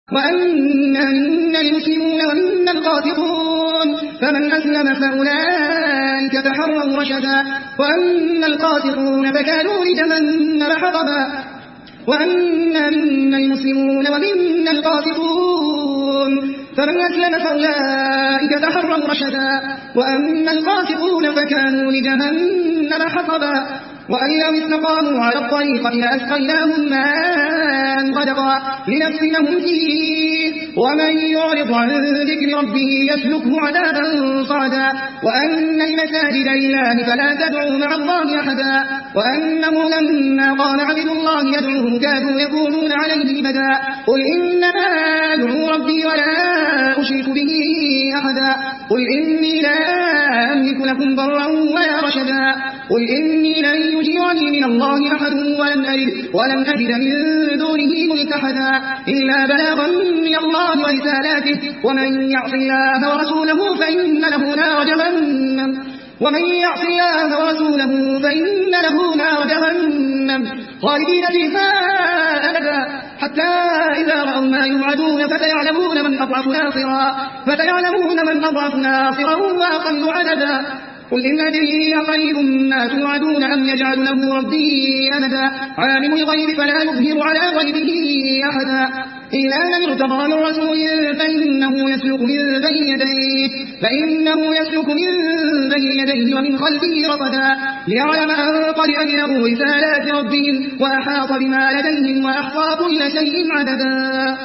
وأنا منا المسلمون ومنا القاسطون فمن أسلم فأولئك تحروا رشدا وأما القاسطون فكانوا لجهنم حطبا وأنا منا المسلمون ومنا القاسطون فمن أسلم فأولئك تحروا رشدا وأما القاسطون فكانوا لجهنم حطبا وأن لو استقاموا على الطريقة لأسقيناهم ماء غدقا لنفتنهم فيه ومن يعرض عن ذكر ربه يسلكه عذابا صعدا وأن المساجد لله فلا تدعوا مع الله أحدا وأنه لما قام عبد الله يدعوه كادوا يكونون عليه لبدا قل إنما أدعو ربي ولا أشرك به أحدا قل إني لا أملك لكم ضرا ولا رشدا قل إني لن يجيرني من الله أحد ولن أجد من دونه ملتحدا إلا بلاغا من الله ورسالاته ومن يعص الله ورسوله فإن له نار جهنم خالدين فيها أبدا حتى إذا رأوا ما يوعدون فتيعلمون من أضعف ناصرا وأقل عددا قل إن أدري قريب ما توعدون أم يجعل له ربي أمدا عالم الغيب فلا يظهر على غيبه أحدا إلا من ارتضى من رسول فإنه يسلك من بين يديه ومن خلفه رصدا ليعلم أن قد أبلغوا رسالات ربهم وأحاط بما لديهم وأحصى كل شيء عددا.